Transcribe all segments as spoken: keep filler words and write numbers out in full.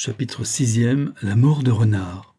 Chapitre sixième. La mort de Renard.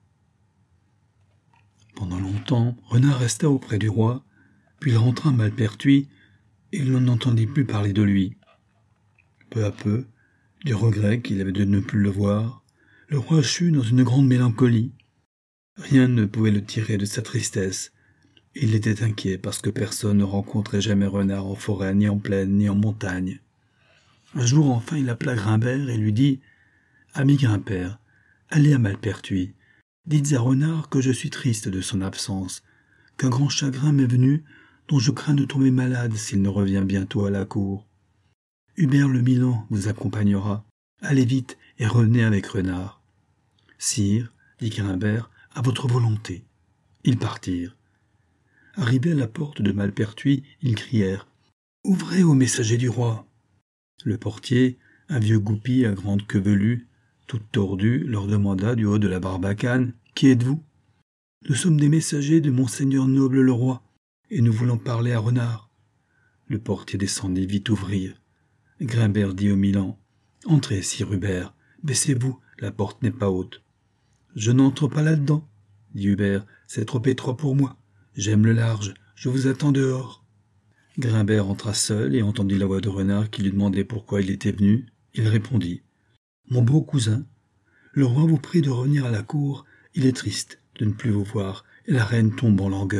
Pendant longtemps, Renard resta auprès du roi, puis il rentra à Malpertuis, et il n'en entendit plus parler de lui. Peu à peu, du regret qu'il avait de ne plus le voir, le roi chut dans une grande mélancolie. Rien ne pouvait le tirer de sa tristesse. Il était inquiet parce que personne ne rencontrait jamais Renard en forêt, ni en plaine, ni en montagne. Un jour enfin il appela Grimbert et lui dit « Ami Grimbert, allez à Malpertuis. Dites à Renard que je suis triste de son absence, qu'un grand chagrin m'est venu, dont je crains de tomber malade s'il ne revient bientôt à la cour. Hubert le Milan vous accompagnera. Allez vite et revenez avec Renard. » « Sire, dit Grimbert, à votre volonté. » Ils partirent. Arrivés à la porte de Malpertuis, ils crièrent « Ouvrez au messager du roi !» Le portier, un vieux goupil à grande queue velue, toute tordue, leur demanda du haut de la barbacane « Qui êtes-vous » ?« Nous sommes des messagers de monseigneur noble le roi, et nous voulons parler à Renard. » Le portier descendit vite ouvrir. Grimbert dit au Milan « Entrez, sire Hubert, baissez-vous, la porte n'est pas haute. »« Je n'entre pas là-dedans, » dit Hubert, « c'est trop étroit pour moi. J'aime le large, je vous attends dehors. » Grimbert entra seul et entendit la voix de Renard qui lui demandait pourquoi il était venu. Il répondit « Mon beau cousin, le roi vous prie de revenir à la cour, il est triste de ne plus vous voir, et la reine tombe en langueur. »«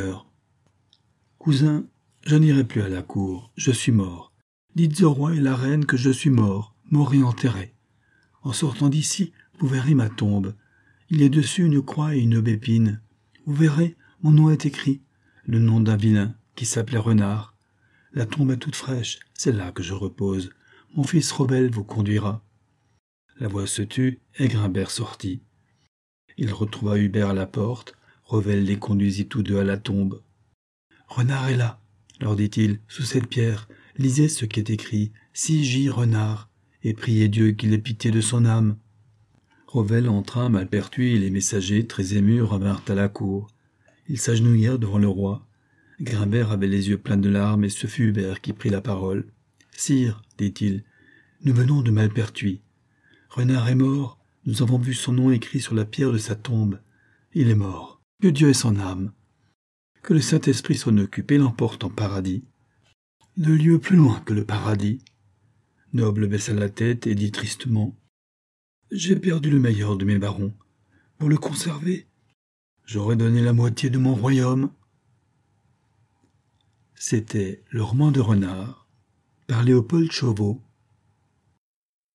Cousin, je n'irai plus à la cour, je suis mort. Dites au roi et la reine que je suis mort, mort et enterré. En sortant d'ici, vous verrez ma tombe. Il y a dessus une croix et une aubépine. Vous verrez, mon nom est écrit, le nom d'un vilain qui s'appelait Renard. La tombe est toute fraîche, c'est là que je repose. Mon fils Revel vous conduira. » La voix se tut et Grimbert sortit. Il retrouva Hubert à la porte. Revel les conduisit tous deux à la tombe. « Renard est là, leur dit-il, sous cette pierre. Lisez ce qui est écrit, si gît Renard, et priez Dieu qu'il ait pitié de son âme. » Revel entra à Malpertuis et les messagers, très émus, revinrent à la cour. Ils s'agenouillèrent devant le roi. Grimbert avait les yeux pleins de larmes et ce fut Hubert qui prit la parole. « Sire, dit-il, nous venons de Malpertuis. Renard est mort, nous avons vu son nom écrit sur la pierre de sa tombe. Il est mort, que Dieu ait son âme. Que le Saint-Esprit s'en occupe et l'emporte en paradis. Le lieu plus loin que le paradis. » Noble baissa la tête et dit tristement « J'ai perdu le meilleur de mes barons. Pour le conserver, j'aurais donné la moitié de mon royaume. » C'était Le roman de Renard, par Léopold Chauveau,